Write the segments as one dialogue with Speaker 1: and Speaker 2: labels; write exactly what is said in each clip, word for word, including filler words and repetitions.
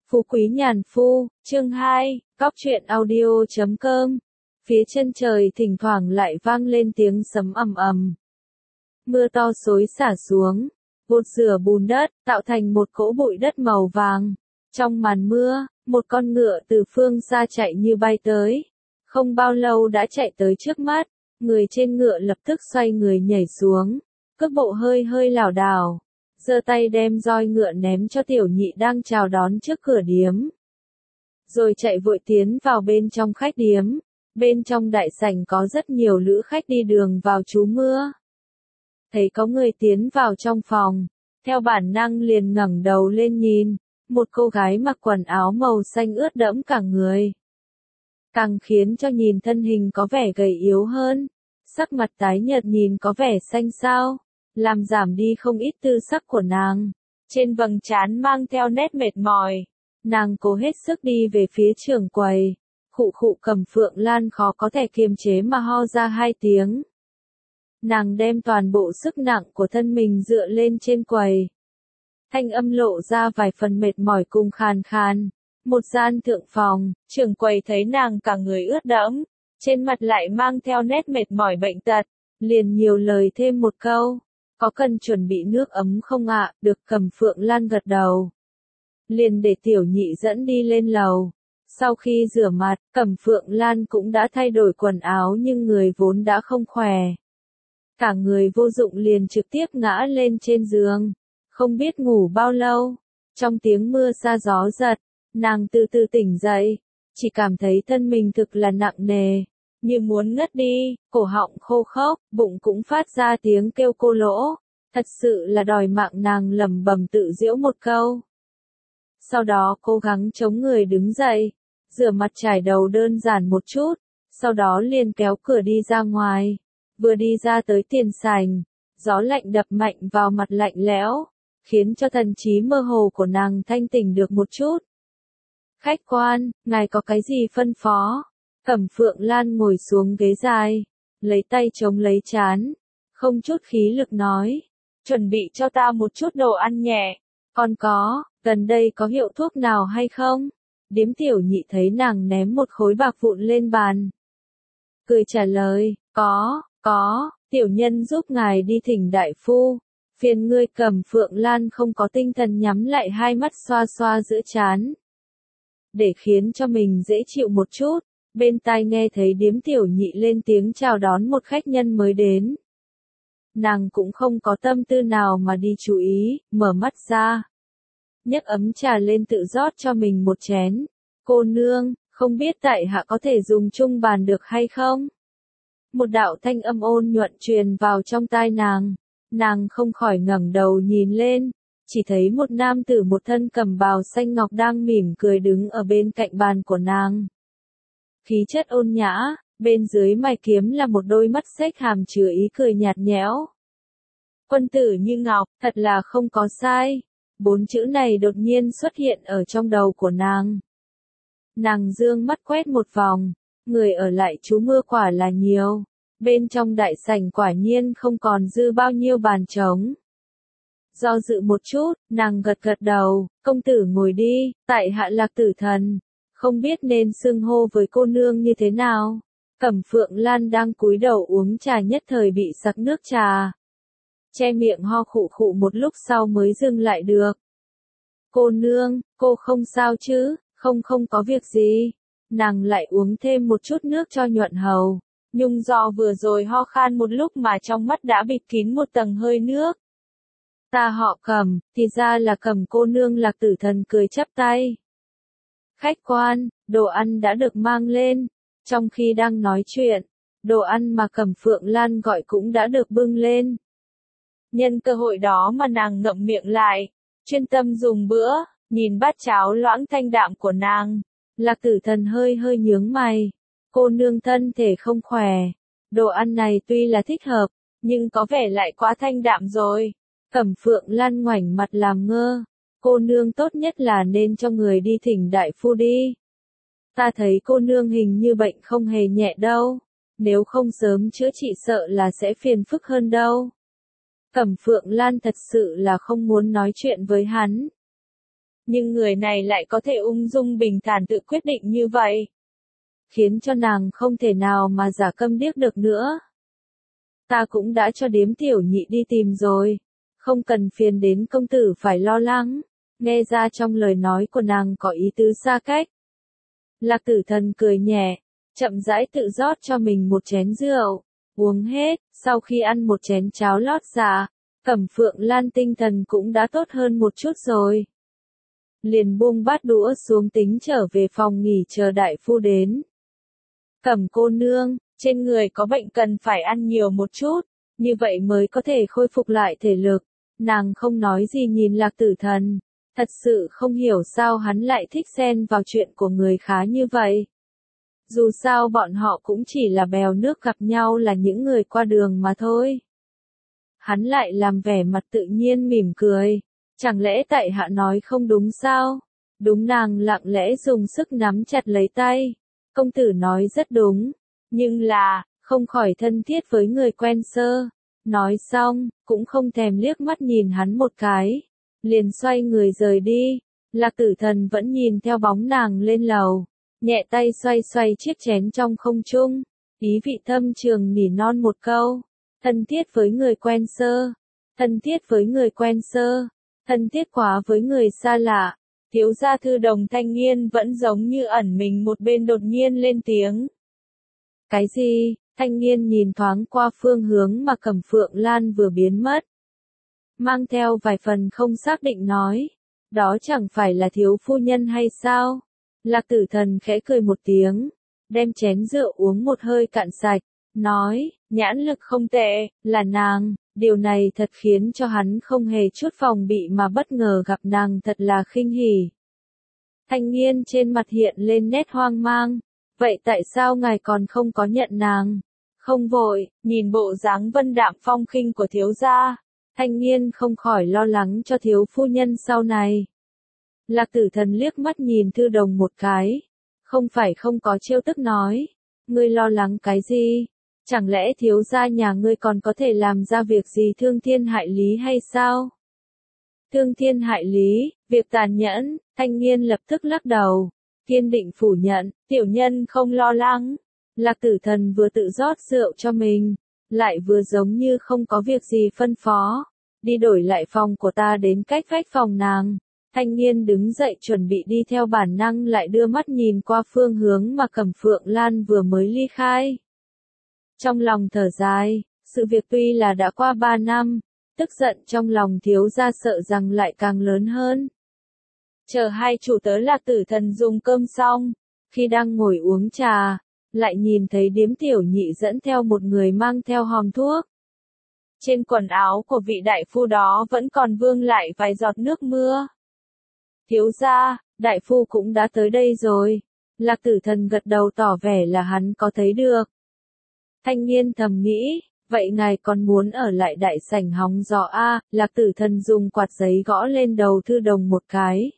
Speaker 1: Phú Quý Nhàn Phu, chương hai, Cóc truyện audio chấm com. Phía chân trời thỉnh thoảng lại vang lên tiếng sấm ầm ầm. Mưa to xối xả xuống, vột rửa bùn đất, tạo thành một cỗ bụi đất màu vàng. Trong màn mưa, một con ngựa từ phương xa chạy như bay tới. Không bao lâu đã chạy tới trước mắt, người trên ngựa lập tức xoay người nhảy xuống, cước bộ hơi hơi lảo đảo, giơ tay đem roi ngựa ném cho tiểu nhị đang chào đón trước cửa điếm. Rồi chạy vội tiến vào bên trong khách điếm. Bên trong đại sảnh có rất nhiều lữ khách đi đường vào trú mưa. Thấy có người tiến vào trong phòng, theo bản năng liền ngẩng đầu lên nhìn, một cô gái mặc quần áo màu xanh ướt đẫm cả người. Càng khiến cho nhìn thân hình có vẻ gầy yếu hơn, sắc mặt tái nhợt nhìn có vẻ xanh xao, làm giảm đi không ít tư sắc của nàng. Trên vầng trán mang theo nét mệt mỏi, nàng cố hết sức đi về phía trưởng quầy. Khụ khụ Cẩm Phượng Lan khó có thể kiềm chế mà ho ra hai tiếng. Nàng đem toàn bộ sức nặng của thân mình dựa lên trên quầy. Thanh âm lộ ra vài phần mệt mỏi cùng khàn khàn. Một gian thượng phòng, trưởng quầy thấy nàng cả người ướt đẫm, trên mặt lại mang theo nét mệt mỏi bệnh tật, liền nhiều lời thêm một câu. Có cần chuẩn bị nước ấm không ạ? Được. Cẩm Phượng Lan gật đầu. Liền để tiểu nhị dẫn đi lên lầu. Sau khi rửa mặt, Cẩm Phượng Lan cũng đã thay đổi quần áo nhưng người vốn đã không khỏe. Cả người vô dụng liền trực tiếp ngã lên trên giường. Không biết ngủ bao lâu, trong tiếng mưa sa gió giật, nàng từ từ tỉnh dậy, chỉ cảm thấy thân mình thực là nặng nề, như muốn ngất đi, cổ họng khô khốc, bụng cũng phát ra tiếng kêu cô lỗ, thật sự là đòi mạng, nàng lẩm bẩm tự giễu một câu. Sau đó cố gắng chống người đứng dậy, rửa mặt chải đầu đơn giản một chút, sau đó liền kéo cửa đi ra ngoài. Vừa đi ra tới tiền sảnh, gió lạnh đập mạnh vào mặt lạnh lẽo, khiến cho thần trí mơ hồ của nàng thanh tỉnh được một chút. Khách quan, ngài có cái gì phân phó? Cẩm Phượng Lan ngồi xuống ghế dài, lấy tay chống lấy trán, không chút khí lực nói, chuẩn bị cho ta một chút đồ ăn nhẹ. Còn có, gần đây có hiệu thuốc nào hay không? Điếm tiểu nhị thấy nàng ném một khối bạc vụn lên bàn, cười trả lời, có, có, tiểu nhân giúp ngài đi thỉnh đại phu. Phiền ngươi. Cẩm Phượng Lan không có tinh thần nhắm lại hai mắt xoa xoa giữa trán. Để khiến cho mình dễ chịu một chút, bên tai nghe thấy điếm tiểu nhị lên tiếng chào đón một khách nhân mới đến. Nàng cũng không có tâm tư nào mà đi chú ý, mở mắt ra. Nhấc ấm trà lên tự rót cho mình một chén. Cô nương, không biết tại hạ có thể dùng chung bàn được hay không? Một đạo thanh âm ôn nhuận truyền vào trong tai nàng. Nàng không khỏi ngẩng đầu nhìn lên, chỉ thấy một nam tử một thân cẩm bào xanh ngọc đang mỉm cười đứng ở bên cạnh bàn của nàng. Khí chất ôn nhã, bên dưới mày kiếm là một đôi mắt xếch hàm chứa ý cười nhạt nhẽo. Quân tử như ngọc, thật là không có sai. Bốn chữ này đột nhiên xuất hiện ở trong đầu của nàng. Nàng dương mắt quét một vòng, người ở lại trú mưa quả là nhiều. Bên trong đại sảnh quả nhiên không còn dư bao nhiêu bàn trống. Do dự một chút, nàng gật gật đầu, công tử ngồi đi, tại hạ Lạc Tử Thần, không biết nên xưng hô với cô nương như thế nào. Cẩm Phượng Lan đang cúi đầu uống trà nhất thời bị sặc nước trà. Che miệng ho khụ khụ một lúc sau mới dừng lại được. Cô nương, cô không sao chứ? Không không có việc gì. Nàng lại uống thêm một chút nước cho nhuận hầu. Nhưng do vừa rồi ho khan một lúc mà trong mắt đã bịt kín một tầng hơi nước. Ta họ Cẩm, thì ra là Cẩm cô nương. Lạc Tử Thần cười chắp tay. Khách quan, đồ ăn đã được mang lên. Trong khi đang nói chuyện, đồ ăn mà Cẩm Phượng Lan gọi cũng đã được bưng lên. Nhân cơ hội đó mà nàng ngậm miệng lại, chuyên tâm dùng bữa, nhìn bát cháo loãng thanh đạm của nàng. Lạc Tử Thần hơi hơi nhướng mày. Cô nương thân thể không khỏe. Đồ ăn này tuy là thích hợp, nhưng có vẻ lại quá thanh đạm rồi. Cẩm Phượng Lan ngoảnh mặt làm ngơ. Cô nương tốt nhất là nên cho người đi thỉnh đại phu đi. Ta thấy cô nương hình như bệnh không hề nhẹ đâu. Nếu không sớm chữa trị sợ là sẽ phiền phức hơn đâu. Cẩm Phượng Lan thật sự là không muốn nói chuyện với hắn. nhưng người này lại có thể ung dung bình thản tự quyết định như vậy. Khiến cho nàng không thể nào mà giả câm điếc được nữa. Ta cũng đã cho điếm tiểu nhị đi tìm rồi. Không cần phiền đến công tử phải lo lắng. Nghe ra trong lời nói của nàng có ý tứ xa cách. Lạc Tử Thần cười nhẹ, chậm rãi tự rót cho mình một chén rượu, uống hết, sau khi ăn một chén cháo lót dạ, Cẩm Phượng Lan tinh thần cũng đã tốt hơn một chút rồi. Liền buông bát đũa xuống tính trở về phòng nghỉ chờ đại phu đến. Cẩm cô nương, trên người có bệnh cần phải ăn nhiều một chút, như vậy mới có thể khôi phục lại thể lực. Nàng không nói gì nhìn Lạc Tử Thần, thật sự không hiểu sao hắn lại thích xen vào chuyện của người khá như vậy. Dù sao bọn họ cũng chỉ là bèo nước gặp nhau là những người qua đường mà thôi. Hắn lại làm vẻ mặt tự nhiên mỉm cười, chẳng lẽ tại hạ nói không đúng sao? Đúng, nàng lặng lẽ dùng sức nắm chặt lấy tay. Công tử nói rất đúng, nhưng là, không khỏi thân thiết với người quen sơ. Nói xong, cũng không thèm liếc mắt nhìn hắn một cái, liền xoay người rời đi. Lạc Tử Thần vẫn nhìn theo bóng nàng lên lầu, nhẹ tay xoay xoay chiếc chén trong không trung, ý vị thâm trường nỉ non một câu, thân thiết với người quen sơ, thân thiết với người quen sơ, thân thiết quá với người xa lạ. Thiếu gia Thư Đồng Thanh Nghiên vẫn giống như ẩn mình một bên đột nhiên lên tiếng. Cái gì? Thanh Nghiên nhìn thoáng qua phương hướng mà Cẩm Phượng Lan vừa biến mất. Mang theo vài phần không xác định nói. Đó chẳng phải là thiếu phu nhân hay sao? Lạc Tử Thần khẽ cười một tiếng, đem chén rượu uống một hơi cạn sạch, nói, nhãn lực không tệ, là nàng. Điều này thật khiến cho hắn không hề chút phòng bị mà bất ngờ gặp nàng, thật là khinh hỉ. Thanh Nghiên trên mặt hiện lên nét hoang mang. Vậy tại sao ngài còn không có nhận nàng? Không vội, nhìn bộ dáng vân đạm phong khinh của thiếu gia, Thanh Nghiên không khỏi lo lắng cho thiếu phu nhân sau này. Lạc Tử Thần liếc mắt nhìn Thư Đồng một cái, không phải không có trêu tức nói, ngươi lo lắng cái gì? Chẳng lẽ thiếu gia nhà ngươi còn có thể làm ra việc gì thương thiên hại lý hay sao? Thương thiên hại lý, việc tàn nhẫn. Thanh Nghiên lập tức lắc đầu, kiên định phủ nhận, tiểu nhân không lo lắng. Lạc Tử Thần vừa tự rót rượu cho mình, lại vừa giống như không có việc gì phân phó, đi đổi lại phòng của ta đến cách vách phòng nàng. Thanh Nghiên đứng dậy chuẩn bị đi theo bản năng lại đưa mắt nhìn qua phương hướng mà Cẩm Phượng Lan vừa mới ly khai. Trong lòng thở dài, sự việc tuy là đã qua ba năm, tức giận trong lòng thiếu gia sợ rằng lại càng lớn hơn. Chờ hai chủ tớ Lạc Tử Thần dùng cơm xong, khi đang ngồi uống trà, lại nhìn thấy điếm tiểu nhị dẫn theo một người mang theo hòm thuốc. Trên quần áo của vị đại phu đó vẫn còn vương lại vài giọt nước mưa. Thiếu gia, đại phu cũng đã tới đây rồi. Lạc Tử Thần gật đầu tỏ vẻ là hắn có thấy được. Thanh Nghiên thầm nghĩ, vậy ngài còn muốn ở lại đại sảnh hóng gió a? Lạc Tử Thần dùng quạt giấy gõ lên đầu Thư Đồng một cái.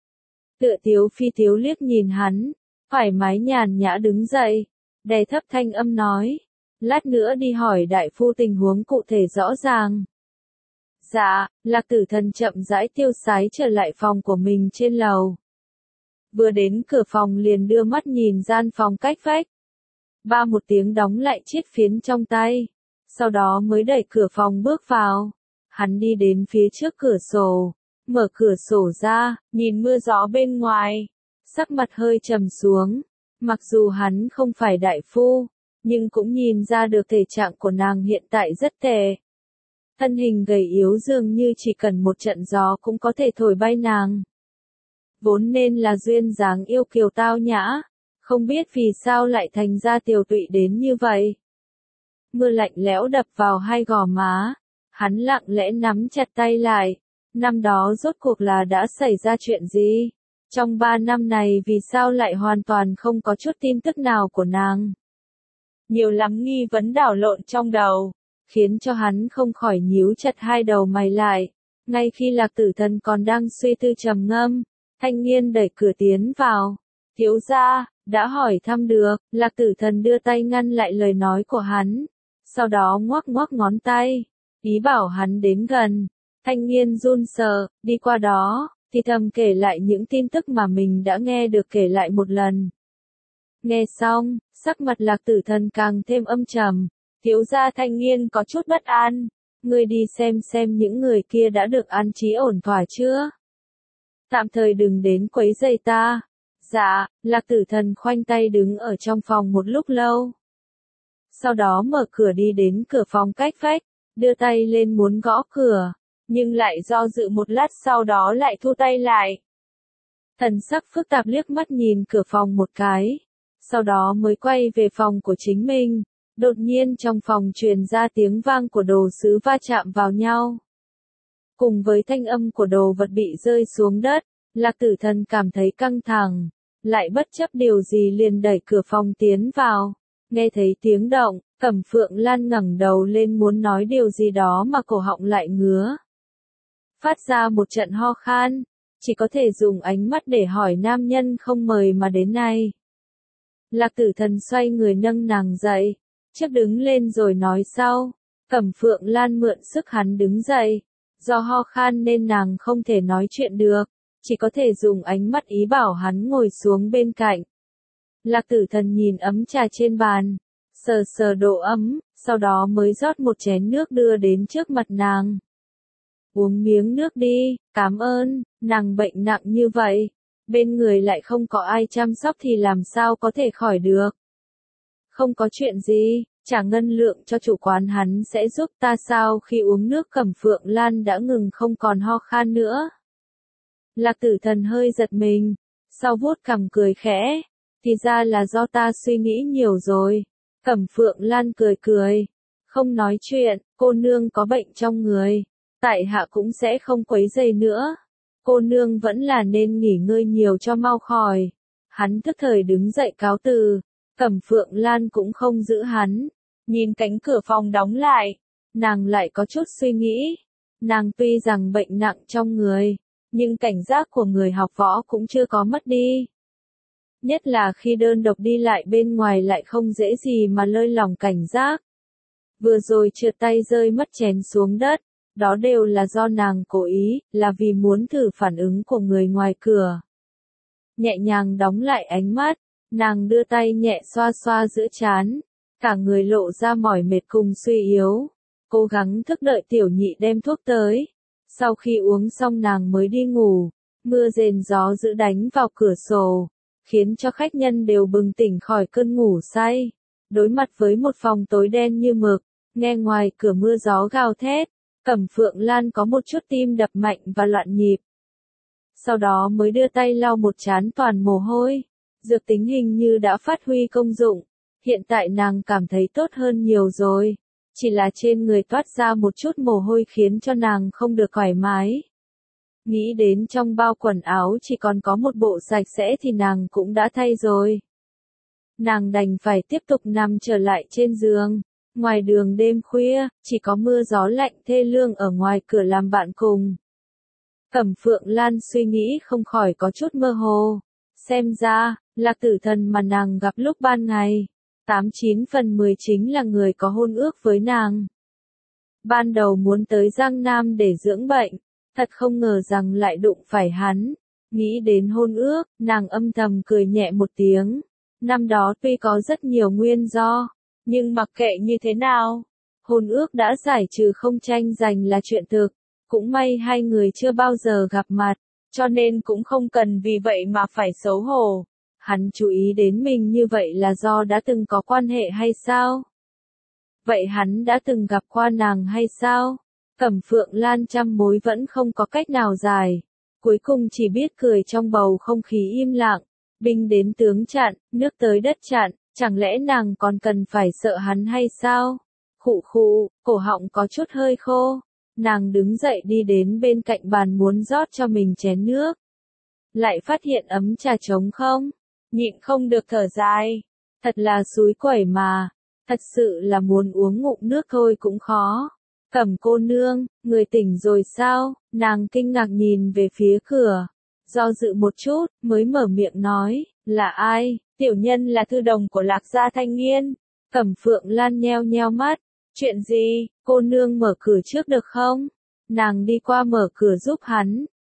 Speaker 1: Tựa Tiếu Phi Tiếu liếc nhìn hắn, thoải mái nhàn nhã đứng dậy, đè thấp thanh âm nói, lát nữa đi hỏi đại phu tình huống cụ thể rõ ràng. Dạ, Lạc Tử Thần chậm rãi tiêu sái trở lại phòng của mình trên lầu. Vừa đến cửa phòng liền đưa mắt nhìn gian phòng cách vách. Ba một tiếng đóng lại chiếc phiến trong tay, sau đó mới đẩy cửa phòng bước vào. Hắn đi đến phía trước cửa sổ, mở cửa sổ ra, nhìn mưa gió bên ngoài, sắc mặt hơi trầm xuống. Mặc dù hắn không phải đại phu, nhưng cũng nhìn ra được thể trạng của nàng hiện tại rất tệ. Thân hình gầy yếu dường như chỉ cần một trận gió cũng có thể thổi bay nàng. Vốn nên là duyên dáng yêu kiều tao nhã, không biết vì sao lại thành ra tiều tụy đến như vậy. Mưa lạnh lẽo đập vào hai gò má, hắn lặng lẽ nắm chặt tay lại. Năm đó rốt cuộc là đã xảy ra chuyện gì? Trong ba năm này vì sao lại hoàn toàn không có chút tin tức nào của nàng? Nhiều lắm nghi vấn đảo lộn trong đầu, khiến cho hắn không khỏi nhíu chặt hai đầu mày lại. Ngay khi Lạc Tử Thần còn đang suy tư trầm ngâm, Thanh Nghiên đẩy cửa tiến vào. Thiếu gia, đã hỏi thăm được. Lạc Tử Thần đưa tay ngăn lại lời nói của hắn, sau đó ngoắc ngoắc ngón tay, ý bảo hắn đến gần. Thanh Nghiên run sợ, đi qua đó, thì thầm kể lại những tin tức mà mình đã nghe được kể lại một lần. Nghe xong, sắc mặt Lạc Tử Thần càng thêm âm trầm, thiếu gia Thanh Nghiên có chút bất an, ngươi đi xem xem những người kia đã được an trí ổn thỏa chưa? Tạm thời đừng đến quấy rầy ta. Dạ, Lạc Tử Thần khoanh tay đứng ở trong phòng một lúc lâu. Sau đó mở cửa đi đến cửa phòng cách vách, đưa tay lên muốn gõ cửa, nhưng lại do dự một lát sau đó lại thu tay lại. Thần sắc phức tạp liếc mắt nhìn cửa phòng một cái, sau đó mới quay về phòng của chính mình. Đột nhiên trong phòng truyền ra tiếng vang của đồ sứ va chạm vào nhau. Cùng với thanh âm của đồ vật bị rơi xuống đất, Lạc Tử Thần cảm thấy căng thẳng, lại bất chấp điều gì liền đẩy cửa phòng tiến vào. Nghe thấy tiếng động, Cẩm Phượng Lan ngẩng đầu lên muốn nói điều gì đó mà cổ họng lại ngứa. Phát ra một trận ho khan, chỉ có thể dùng ánh mắt để hỏi nam nhân không mời mà đến này. Lạc Tử Thần xoay người nâng nàng dậy, trước đứng lên rồi nói sau. Cẩm Phượng Lan mượn sức hắn đứng dậy, do ho khan nên nàng không thể nói chuyện được, chỉ có thể dùng ánh mắt ý bảo hắn ngồi xuống bên cạnh. Lạc Tử Thần nhìn ấm trà trên bàn, sờ sờ độ ấm, sau đó mới rót một chén nước đưa đến trước mặt nàng. Uống miếng nước đi, cảm ơn, nàng bệnh nặng như vậy, bên người lại không có ai chăm sóc thì làm sao có thể khỏi được. Không có chuyện gì, trả ngân lượng cho chủ quán hắn sẽ giúp ta sao. Khi uống nước Cẩm Phượng Lan đã ngừng không còn ho khan nữa. Lạc Tử Thần hơi giật mình, sau vuốt cằm cười khẽ, thì ra là do ta suy nghĩ nhiều rồi. Cẩm Phượng Lan cười cười, không nói chuyện, cô nương có bệnh trong người, tại hạ cũng sẽ không quấy rầy nữa. Cô nương vẫn là nên nghỉ ngơi nhiều cho mau khỏi. Hắn tức thời đứng dậy cáo từ, Cẩm Phượng Lan cũng không giữ hắn, nhìn cánh cửa phòng đóng lại, nàng lại có chút suy nghĩ. Nàng tuy rằng bệnh nặng trong người, nhưng cảnh giác của người học võ cũng chưa có mất đi. Nhất là khi đơn độc đi lại bên ngoài lại không dễ gì mà lơi lỏng cảnh giác. Vừa rồi trượt tay rơi mất chén xuống đất, đó đều là do nàng cố ý, là vì muốn thử phản ứng của người ngoài cửa. Nhẹ nhàng đóng lại ánh mắt, nàng đưa tay nhẹ xoa xoa giữa trán, cả người lộ ra mỏi mệt cùng suy yếu, cố gắng thức đợi tiểu nhị đem thuốc tới. Sau khi uống xong nàng mới đi ngủ, mưa rền gió dữ đánh vào cửa sổ, khiến cho khách nhân đều bừng tỉnh khỏi cơn ngủ say. Đối mặt với một phòng tối đen như mực, nghe ngoài cửa mưa gió gào thét, Cẩm Phượng Lan có một chút tim đập mạnh và loạn nhịp. Sau đó mới đưa tay lau một trán toàn mồ hôi, dược tính hình như đã phát huy công dụng, hiện tại nàng cảm thấy tốt hơn nhiều rồi, chỉ là trên người toát ra một chút mồ hôi khiến cho nàng không được thoải mái. Nghĩ đến trong bao quần áo chỉ còn có một bộ sạch sẽ thì nàng cũng đã thay rồi. Nàng đành phải tiếp tục nằm trở lại trên giường. Ngoài đường đêm khuya, chỉ có mưa gió lạnh thê lương ở ngoài cửa làm bạn cùng. Cẩm Phượng Lan suy nghĩ không khỏi có chút mơ hồ. Xem ra, Lạc Tử Thần mà nàng gặp lúc ban ngày, tám chín phần mười chính là người có hôn ước với nàng. Ban đầu muốn tới Giang Nam để dưỡng bệnh, thật không ngờ rằng lại đụng phải hắn. Nghĩ đến hôn ước, nàng âm thầm cười nhẹ một tiếng. Năm đó tuy có rất nhiều nguyên do, nhưng mặc kệ như thế nào, hôn ước đã giải trừ không tranh giành là chuyện thực. Cũng may hai người chưa bao giờ gặp mặt, cho nên cũng không cần vì vậy mà phải xấu hổ. Hắn chú ý đến mình như vậy là do đã từng có quan hệ hay sao? Vậy hắn đã từng gặp qua nàng hay sao? Cẩm Phượng Lan trăm mối vẫn không có cách nào giải. Cuối cùng chỉ biết cười trong bầu không khí im lặng. Binh đến tướng chặn, nước tới đất chặn, chẳng lẽ nàng còn cần phải sợ hắn hay sao? Khụ khụ, cổ họng có chút hơi khô. Nàng đứng dậy đi đến bên cạnh bàn muốn rót cho mình chén nước. Lại phát hiện ấm trà trống không? Nhịn không được thở dài. Thật là xúi quẩy mà. Thật sự là muốn uống ngụm nước thôi cũng khó. Cẩm cô nương, người tỉnh rồi sao? Nàng kinh ngạc nhìn về phía cửa. Do dự một chút, mới mở miệng nói, là ai? Tiểu nhân là thư đồng của Lạc gia Thanh Nghiên. Cẩm Phượng Lan nheo nheo mắt. Chuyện gì, cô nương mở cửa trước được không? Nàng đi qua mở cửa giúp hắn.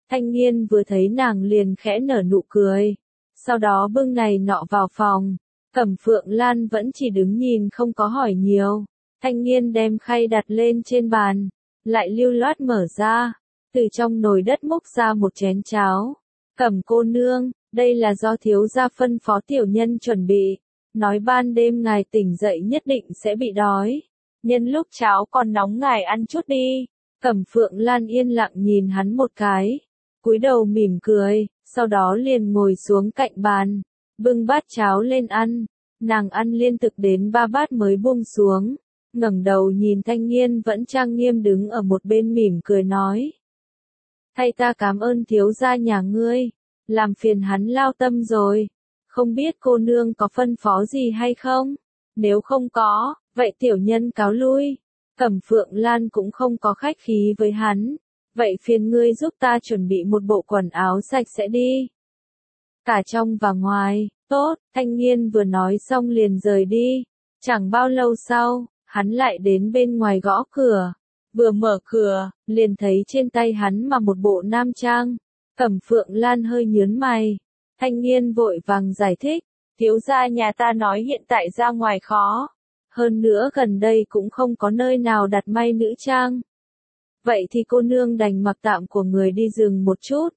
Speaker 1: Thanh niên vừa thấy nàng liền khẽ nở nụ cười. Sau đó bưng này nọ vào phòng. Cẩm Phượng Lan vẫn chỉ đứng nhìn không có hỏi nhiều. Thanh niên đem khay đặt lên trên bàn. Lại lưu loát mở ra. Từ trong nồi đất múc ra một chén cháo. Cẩm cô nương, đây là do thiếu gia phân phó tiểu nhân chuẩn bị. Nói ban đêm ngài tỉnh dậy nhất định sẽ bị đói. Nhân lúc cháo còn nóng ngài ăn chút đi. Cẩm Phượng Lan yên lặng nhìn hắn một cái. Cúi đầu mỉm cười, sau đó liền ngồi xuống cạnh bàn. Bưng bát cháo lên ăn. Nàng ăn liên tục đến ba bát mới buông xuống. Ngẩng đầu nhìn thanh niên vẫn trang nghiêm đứng ở một bên mỉm cười nói. Thay ta cảm ơn thiếu gia nhà ngươi. Làm phiền hắn lao tâm rồi. Không biết cô nương có phân phó gì hay không? Nếu không có, vậy tiểu nhân cáo lui. Cẩm Phượng Lan cũng không có khách khí với hắn. Vậy phiền ngươi giúp ta chuẩn bị một bộ quần áo sạch sẽ đi. Cả trong và ngoài, tốt, thanh niên vừa nói xong liền rời đi. Chẳng bao lâu sau, hắn lại đến bên ngoài gõ cửa. Vừa mở cửa, liền thấy trên tay hắn mà một bộ nam trang. Cẩm Phượng Lan hơi nhướng mày. Thanh niên vội vàng giải thích. Thiếu gia nhà ta nói hiện tại ra ngoài khó. Hơn nữa gần đây cũng không có nơi nào đặt may nữ trang. Vậy thì cô nương đành mặc tạm của người đi rừng một chút.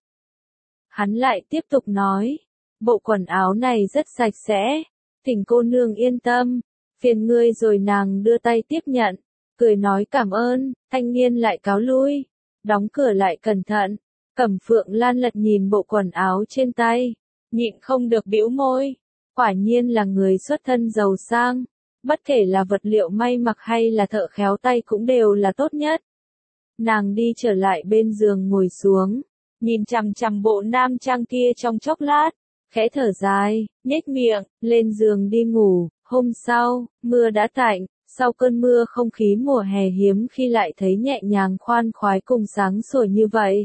Speaker 1: Hắn lại tiếp tục nói. Bộ quần áo này rất sạch sẽ. Thỉnh cô nương yên tâm. Phiền ngươi rồi nàng đưa tay tiếp nhận. Cười nói cảm ơn, thanh niên lại cáo lui. Đóng cửa lại cẩn thận. Cẩm Phượng Lan lật nhìn bộ quần áo trên tay. Nhịn không được bĩu môi. Quả nhiên là người xuất thân giàu sang. Bất kể là vật liệu may mặc hay là thợ khéo tay cũng đều là tốt nhất. Nàng đi trở lại bên giường ngồi xuống. Nhìn chằm chằm bộ nam trang kia trong chốc lát. Khẽ thở dài, nhếch miệng, lên giường đi ngủ. Hôm sau, mưa đã tạnh. Sau cơn mưa không khí mùa hè hiếm khi lại thấy nhẹ nhàng khoan khoái cùng sáng sủa như vậy.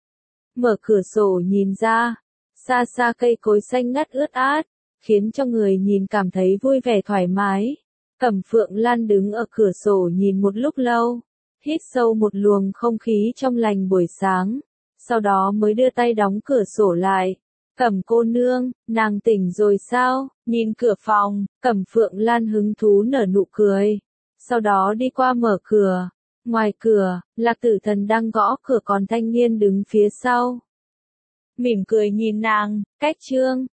Speaker 1: Mở cửa sổ nhìn ra. Xa xa cây cối xanh ngắt ướt át. Khiến cho người nhìn cảm thấy vui vẻ thoải mái. Cẩm Phượng Lan đứng ở cửa sổ nhìn một lúc lâu. Hít sâu một luồng không khí trong lành buổi sáng. Sau đó mới đưa tay đóng cửa sổ lại. Cẩm cô nương, nàng tỉnh rồi sao? Nhìn cửa phòng, Cẩm Phượng Lan hứng thú nở nụ cười. Sau đó đi qua mở cửa. Ngoài cửa, Lạc Tử Thần đang gõ cửa còn thanh niên đứng phía sau. Mỉm cười nhìn nàng, cách chương.